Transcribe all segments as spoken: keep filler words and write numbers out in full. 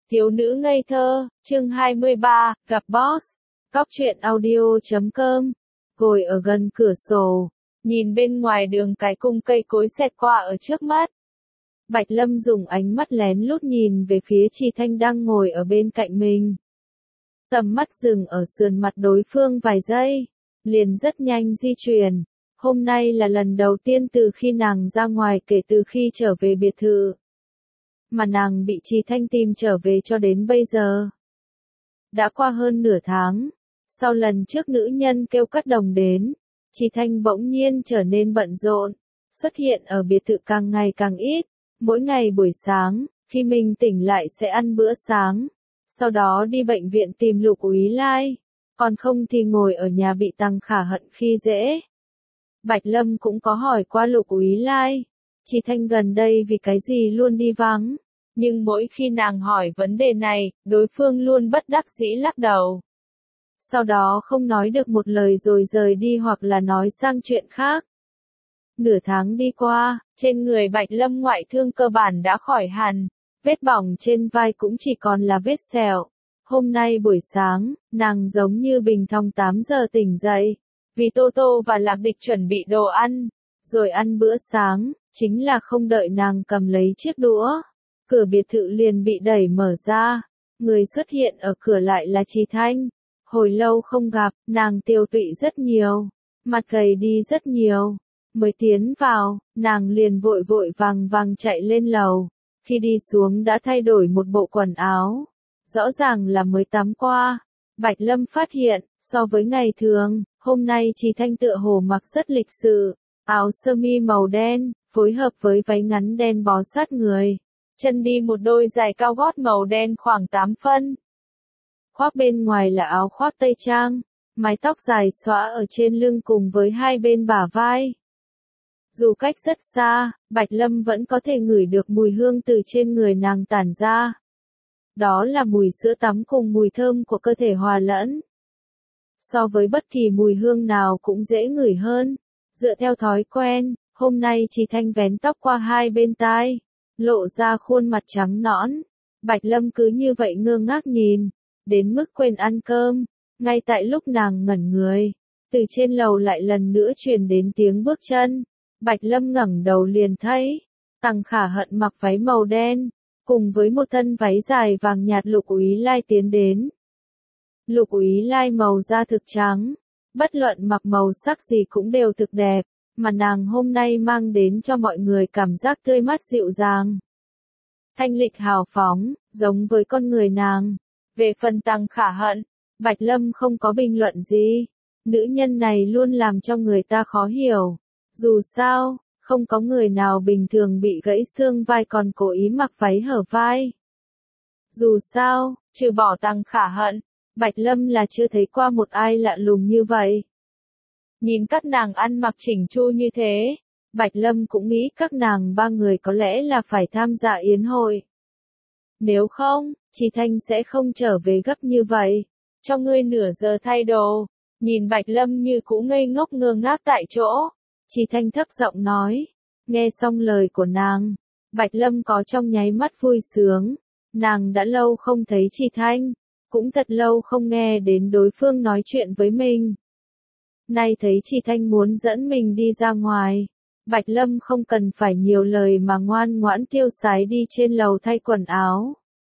Thiếu nữ ngây thơ, chương hai mươi ba, gặp boss. Cóc truyện audio chấm com. Ngồi ở gần cửa sổ, nhìn bên ngoài đường cái cung cây cối xẹt qua ở trước mắt. Bạch Lâm dùng ánh mắt lén lút nhìn về phía Trì Thanh đang ngồi ở bên cạnh mình. Tầm mắt dừng ở sườn mặt đối phương vài giây, liền rất nhanh di chuyển. Hôm nay là lần đầu tiên từ khi nàng ra ngoài kể từ khi trở về biệt thự. Mà nàng bị Trì Thanh tìm trở về cho đến bây giờ. Đã qua hơn nửa tháng, sau lần trước nữ nhân kêu cắt đồng đến, Trì Thanh bỗng nhiên trở nên bận rộn, xuất hiện ở biệt thự càng ngày càng ít, mỗi ngày buổi sáng, khi mình tỉnh lại sẽ ăn bữa sáng, sau đó đi bệnh viện tìm Lục Úy Lai, còn không thì ngồi ở nhà bị Tăng Khả Hận khi dễ. Bạch Lâm cũng có hỏi qua Lục Úy Lai, Trì Thanh gần đây vì cái gì luôn đi vắng, nhưng mỗi khi nàng hỏi vấn đề này, đối phương luôn bất đắc dĩ lắc đầu. Sau đó không nói được một lời rồi rời đi hoặc là nói sang chuyện khác. Nửa tháng đi qua, trên người Bạch Lâm ngoại thương cơ bản đã khỏi hẳn, vết bỏng trên vai cũng chỉ còn là vết sẹo. Hôm nay buổi sáng, nàng giống như bình thường tám giờ tỉnh dậy, vì Tô Tô và Lạc Địch chuẩn bị đồ ăn, rồi ăn bữa sáng, chính là không đợi nàng cầm lấy chiếc đũa. Cửa biệt thự liền bị đẩy mở ra, người xuất hiện ở cửa lại là Trì Thanh. Hồi lâu không gặp, nàng tiêu tụy rất nhiều, mặt gầy đi rất nhiều. Mới tiến vào, nàng liền vội vội vàng vàng chạy lên lầu, khi đi xuống đã thay đổi một bộ quần áo, rõ ràng là mới tắm qua. Bạch Lâm phát hiện, so với ngày thường, hôm nay Trì Thanh tựa hồ mặc rất lịch sự, áo sơ mi màu đen, phối hợp với váy ngắn đen bó sát người. Chân đi một đôi giày cao gót màu đen khoảng tám phân. Khoác bên ngoài là áo khoác tây trang, mái tóc dài xõa ở trên lưng cùng với hai bên bả vai. Dù cách rất xa, Bạch Lâm vẫn có thể ngửi được mùi hương từ trên người nàng tản ra. Đó là mùi sữa tắm cùng mùi thơm của cơ thể hòa lẫn. So với bất kỳ mùi hương nào cũng dễ ngửi hơn. Dựa theo thói quen, hôm nay Trì Thanh vén tóc qua hai bên tai, lộ ra khuôn mặt trắng nõn. Bạch Lâm cứ như vậy ngơ ngác nhìn, đến mức quên ăn cơm. Ngay tại lúc nàng ngẩn người, từ trên lầu lại lần nữa truyền đến tiếng bước chân. Bạch Lâm ngẩng đầu liền thấy Tăng Khả Hận mặc váy màu đen, cùng với một thân váy dài vàng nhạt Lục Úy Lai tiến đến. Lục Úy Lai màu da thực trắng, bất luận mặc màu sắc gì cũng đều thực đẹp, mà nàng hôm nay mang đến cho mọi người cảm giác tươi mát dịu dàng. Thanh lịch hào phóng, giống với con người nàng. Về phần Tăng Khả Hận, Bạch Lâm không có bình luận gì. Nữ nhân này luôn làm cho người ta khó hiểu. Dù sao, không có người nào bình thường bị gãy xương vai còn cố ý mặc váy hở vai. Dù sao, trừ bỏ Tăng Khả Hận, Bạch Lâm là chưa thấy qua một ai lạ lùng như vậy. Nhìn các nàng ăn mặc chỉnh chu như thế, Bạch Lâm cũng nghĩ các nàng ba người có lẽ là phải tham gia yến hội. Nếu không, Trì Thanh sẽ không trở về gấp như vậy. Cho ngươi nửa giờ thay đồ. Nhìn Bạch Lâm như cũ ngây ngốc ngơ ngác tại chỗ. Trì Thanh thấp giọng nói. Nghe xong lời của nàng, Bạch Lâm có trong nháy mắt vui sướng. Nàng đã lâu không thấy Trì Thanh, cũng thật lâu không nghe đến đối phương nói chuyện với mình. Nay thấy Trì Thanh muốn dẫn mình đi ra ngoài, Bạch Lâm không cần phải nhiều lời mà ngoan ngoãn tiêu sái đi trên lầu thay quần áo.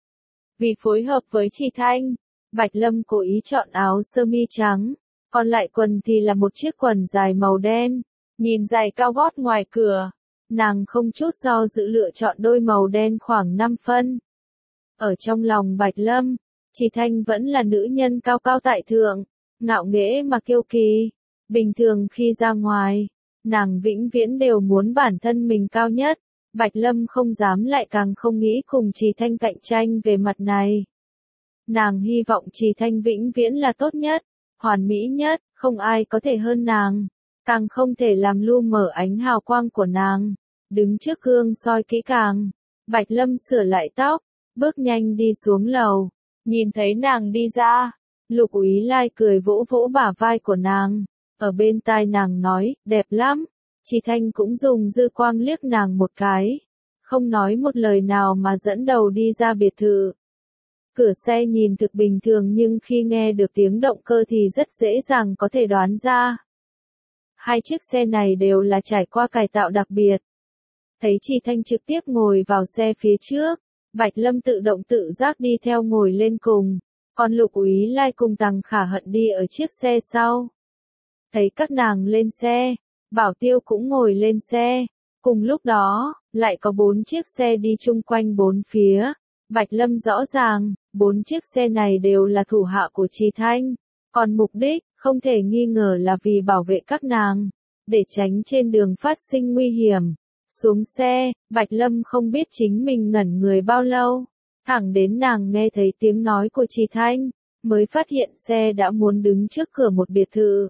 Vì phối hợp với Trì Thanh, Bạch Lâm cố ý chọn áo sơ mi trắng, còn lại quần thì là một chiếc quần dài màu đen. Nhìn giày cao gót ngoài cửa, nàng không chút do dự lựa chọn đôi màu đen khoảng năm phân. Ở trong lòng Bạch Lâm, Trì Thanh vẫn là nữ nhân cao cao tại thượng, ngạo nghễ mà kiêu kỳ. Bình thường khi ra ngoài, nàng vĩnh viễn đều muốn bản thân mình cao nhất. Bạch Lâm không dám lại càng không nghĩ cùng Trì Thanh cạnh tranh về mặt này. Nàng hy vọng Trì Thanh vĩnh viễn là tốt nhất, hoàn mỹ nhất, không ai có thể hơn nàng, càng không thể làm lu mờ ánh hào quang của nàng. Đứng trước gương soi kỹ càng, Bạch Lâm sửa lại tóc, bước nhanh đi xuống lầu, nhìn thấy nàng đi ra, Lục Úy Lai cười vỗ vỗ bả vai của nàng, ở bên tai nàng nói, đẹp lắm. Trì Thanh cũng dùng dư quang liếc nàng một cái, không nói một lời nào mà dẫn đầu đi ra biệt thự. Cửa xe nhìn thực bình thường nhưng khi nghe được tiếng động cơ thì rất dễ dàng có thể đoán ra. Hai chiếc xe này đều là trải qua cải tạo đặc biệt. Thấy Trì Thanh trực tiếp ngồi vào xe phía trước, Bạch Lâm tự động tự giác đi theo ngồi lên cùng, còn Lục Úy Lai cùng Tằng Khả Hận đi ở chiếc xe sau. Thấy các nàng lên xe, Bảo Tiêu cũng ngồi lên xe, cùng lúc đó, lại có bốn chiếc xe đi chung quanh bốn phía. Bạch Lâm rõ ràng, bốn chiếc xe này đều là thủ hạ của Trì Thanh, còn mục đích, không thể nghi ngờ là vì bảo vệ các nàng, để tránh trên đường phát sinh nguy hiểm. Xuống xe, Bạch Lâm không biết chính mình ngẩn người bao lâu, thẳng đến nàng nghe thấy tiếng nói của Trì Thanh, mới phát hiện xe đã muốn đứng trước cửa một biệt thự.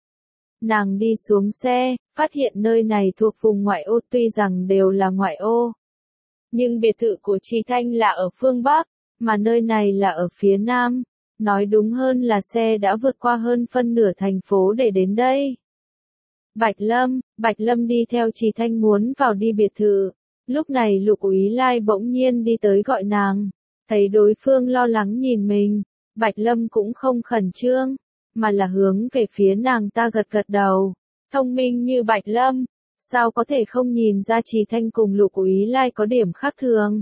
Nàng đi xuống xe, phát hiện nơi này thuộc vùng ngoại ô, tuy rằng đều là ngoại ô, nhưng biệt thự của Trì Thanh là ở phương Bắc, mà nơi này là ở phía Nam. Nói đúng hơn là xe đã vượt qua hơn phân nửa thành phố để đến đây. Bạch Lâm, Bạch Lâm đi theo Trì Thanh muốn vào đi biệt thự. Lúc này Lục Úy Lai bỗng nhiên đi tới gọi nàng. Thấy đối phương lo lắng nhìn mình, Bạch Lâm cũng không khẩn trương, mà là hướng về phía nàng ta gật gật đầu. Thông minh như Bạch Lâm, sao có thể không nhìn ra Trì Thanh cùng Lục Úy Lai có điểm khác thường.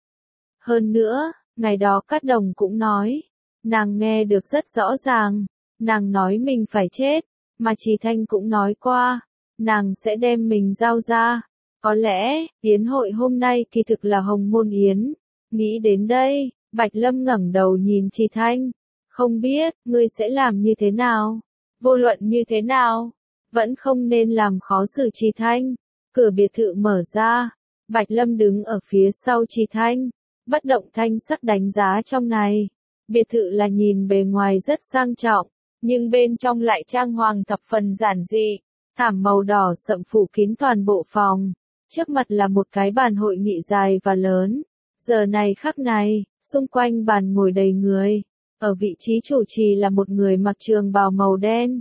Hơn nữa, ngày đó Cát Đồng cũng nói, nàng nghe được rất rõ ràng, nàng nói mình phải chết, mà Trì Thanh cũng nói qua, nàng sẽ đem mình giao ra. Có lẽ, yến hội hôm nay kỳ thực là Hồng Môn Yến. Nghĩ đến đây, Bạch Lâm ngẩng đầu nhìn Trì Thanh, không biết, ngươi sẽ làm như thế nào? Vô luận như thế nào? Vẫn không nên làm khó xử Trì Thanh. Cửa biệt thự mở ra, Bạch Lâm đứng ở phía sau Trì Thanh, bất động thanh sắc đánh giá trong này. Biệt thự là nhìn bề ngoài rất sang trọng, nhưng bên trong lại trang hoàng thập phần giản dị, thảm màu đỏ sậm phủ kín toàn bộ phòng. Trước mặt là một cái bàn hội nghị dài và lớn. Giờ này khắc này, xung quanh bàn ngồi đầy người. Ở vị trí chủ trì là một người mặc trường bào màu đen,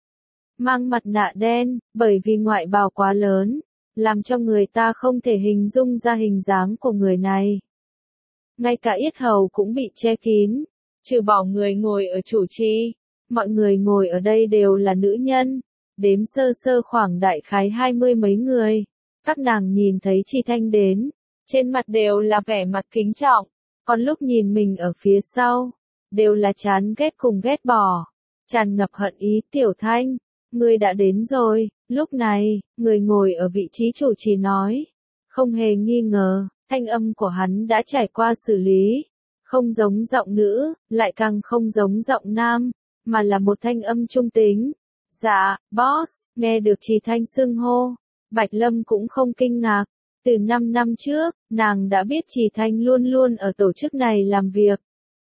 mang mặt nạ đen, bởi vì ngoại bào quá lớn, làm cho người ta không thể hình dung ra hình dáng của người này. Ngay cả yết hầu cũng bị che kín, trừ bỏ người ngồi ở chủ trì, mọi người ngồi ở đây đều là nữ nhân, đếm sơ sơ khoảng đại khái hai mươi mấy người. Các nàng nhìn thấy Trì Thanh đến, trên mặt đều là vẻ mặt kính trọng, còn lúc nhìn mình ở phía sau, đều là chán ghét cùng ghét bỏ, tràn ngập hận ý. Tiểu Thanh, ngươi đã đến rồi. Lúc này, người ngồi ở vị trí chủ trì nói, không hề nghi ngờ, thanh âm của hắn đã trải qua xử lý, không giống giọng nữ, lại càng không giống giọng nam, mà là một thanh âm trung tính. Dạ, boss. Nghe được Trì Thanh xưng hô, Bạch Lâm cũng không kinh ngạc. Từ năm năm trước, nàng đã biết Trì Thanh luôn luôn ở tổ chức này làm việc.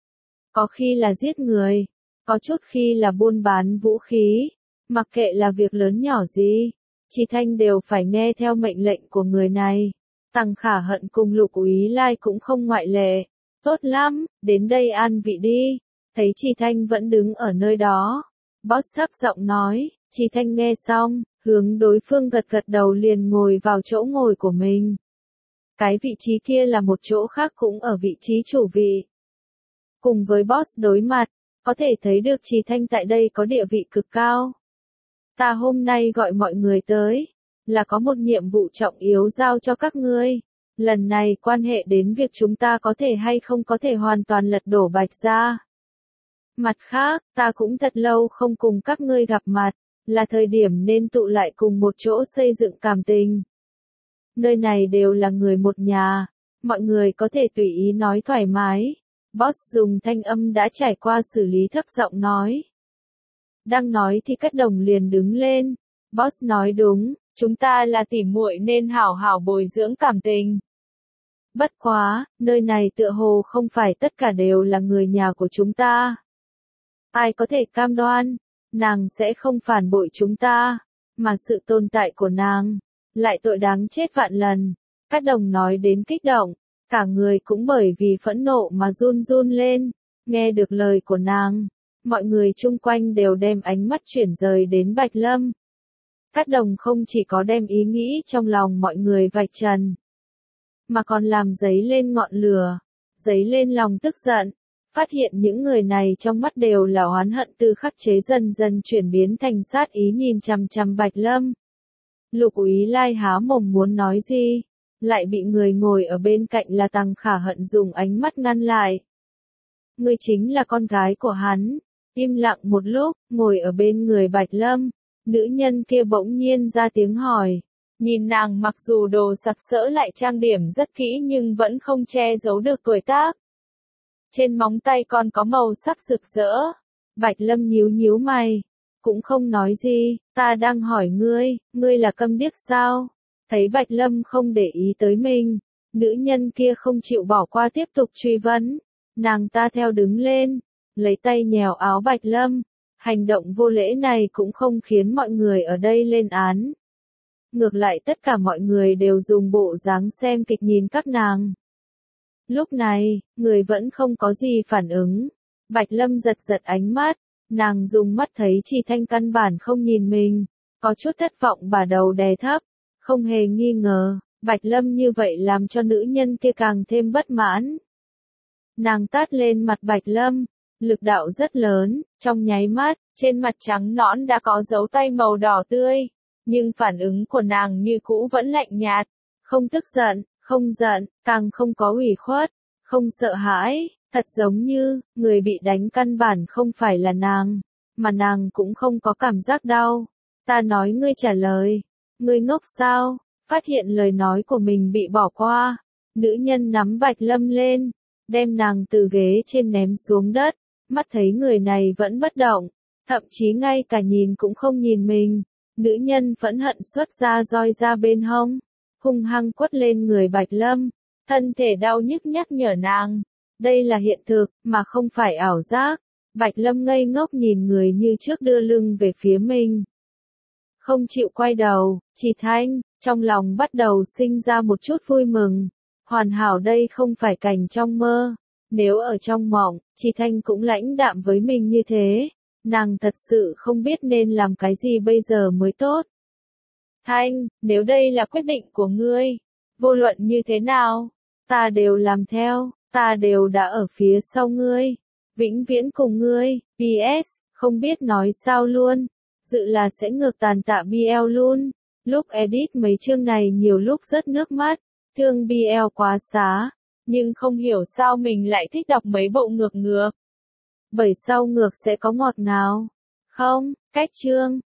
Có khi là giết người, có chút khi là buôn bán vũ khí, mặc kệ là việc lớn nhỏ gì, Trì Thanh đều phải nghe theo mệnh lệnh của người này. Tằng Khả Hận cùng Lục Úy Lai cũng không ngoại lệ. Tốt lắm, đến đây an vị đi. Thấy Trì Thanh vẫn đứng ở nơi đó, boss thấp giọng nói. Trì Thanh nghe xong, hướng đối phương gật gật đầu liền ngồi vào chỗ ngồi của mình. Cái vị trí kia là một chỗ khác cũng ở vị trí chủ vị. Cùng với boss đối mặt, có thể thấy được Trì Thanh tại đây có địa vị cực cao. Ta hôm nay gọi mọi người tới, là có một nhiệm vụ trọng yếu giao cho các ngươi. Lần này quan hệ đến việc chúng ta có thể hay không có thể hoàn toàn lật đổ Bạch gia. Mặt khác, ta cũng thật lâu không cùng các ngươi gặp mặt, là thời điểm nên tụ lại cùng một chỗ xây dựng cảm tình. Nơi này đều là người một nhà, mọi người có thể tùy ý nói thoải mái. Boss dùng thanh âm đã trải qua xử lý thấp giọng nói. Đang nói thì Cát Đồng liền đứng lên. Boss nói đúng, chúng ta là tỉ muội nên hảo hảo bồi dưỡng cảm tình. Bất quá, nơi này tựa hồ không phải tất cả đều là người nhà của chúng ta. Ai có thể cam đoan, nàng sẽ không phản bội chúng ta, mà sự tồn tại của nàng, lại tội đáng chết vạn lần. Cát Đồng nói đến kích động, cả người cũng bởi vì phẫn nộ mà run run lên. Nghe được lời của nàng, mọi người chung quanh đều đem ánh mắt chuyển rời đến Bạch Lâm. Cát Đồng không chỉ có đem ý nghĩ trong lòng mọi người vạch trần, mà còn làm dấy lên ngọn lửa, dấy lên lòng tức giận, phát hiện những người này trong mắt đều là oán hận từ khắc chế dần dần chuyển biến thành sát ý nhìn chằm chằm Bạch Lâm. Lục Úy Lai há mồm muốn nói gì, lại bị người ngồi ở bên cạnh là Tằng Khả Hận dùng ánh mắt ngăn lại. Ngươi chính là con gái của hắn. Im lặng một lúc, ngồi ở bên người Bạch Lâm, nữ nhân kia bỗng nhiên ra tiếng hỏi. Nhìn nàng mặc dù đồ sặc sỡ lại trang điểm rất kỹ nhưng vẫn không che giấu được tuổi tác. Trên móng tay còn có màu sắc rực rỡ. Bạch Lâm nhíu nhíu mày, cũng không nói gì, ta đang hỏi ngươi, ngươi là câm điếc sao? Thấy Bạch Lâm không để ý tới mình, nữ nhân kia không chịu bỏ qua tiếp tục truy vấn. Nàng ta theo đứng lên, lấy tay nhèo áo Bạch Lâm. Hành động vô lễ này cũng không khiến mọi người ở đây lên án. Ngược lại tất cả mọi người đều dùng bộ dáng xem kịch nhìn các nàng. Lúc này, người vẫn không có gì phản ứng. Bạch Lâm giật giật ánh mắt, nàng dùng mắt thấy Trì Thanh căn bản không nhìn mình, có chút thất vọng bà đầu đè thấp, không hề nghi ngờ, Bạch Lâm như vậy làm cho nữ nhân kia càng thêm bất mãn. Nàng tát lên mặt Bạch Lâm, lực đạo rất lớn, trong nháy mắt, trên mặt trắng nõn đã có dấu tay màu đỏ tươi, nhưng phản ứng của nàng như cũ vẫn lạnh nhạt, không tức giận, không giận, càng không có ủy khuất, không sợ hãi, thật giống như, người bị đánh căn bản không phải là nàng, mà nàng cũng không có cảm giác đau. Ta nói ngươi trả lời, ngươi ngốc sao? Phát hiện lời nói của mình bị bỏ qua, nữ nhân nắm Bạch Lâm lên, đem nàng từ ghế trên ném xuống đất, mắt thấy người này vẫn bất động, thậm chí ngay cả nhìn cũng không nhìn mình, nữ nhân phẫn hận xuất ra roi ra bên hông, hung hăng quất lên người Bạch Lâm, thân thể đau nhức nhắc nhở nàng, đây là hiện thực, mà không phải ảo giác. Bạch Lâm ngây ngốc nhìn người như trước đưa lưng về phía mình, không chịu quay đầu. Trì Thanh, trong lòng bắt đầu sinh ra một chút vui mừng, hoàn hảo đây không phải cảnh trong mơ, nếu ở trong mộng, Trì Thanh cũng lãnh đạm với mình như thế, nàng thật sự không biết nên làm cái gì bây giờ mới tốt. Thanh, nếu đây là quyết định của ngươi, vô luận như thế nào, ta đều làm theo, ta đều đã ở phía sau ngươi, vĩnh viễn cùng ngươi. pê ét, không biết nói sao luôn, dự là sẽ ngược tàn tạ bê lờ luôn. Lúc edit mấy chương này nhiều lúc rớt nước mắt, thương bê lờ quá xá, nhưng không hiểu sao mình lại thích đọc mấy bộ ngược ngược. Bởi sau ngược sẽ có ngọt ngào. Không, cách chương.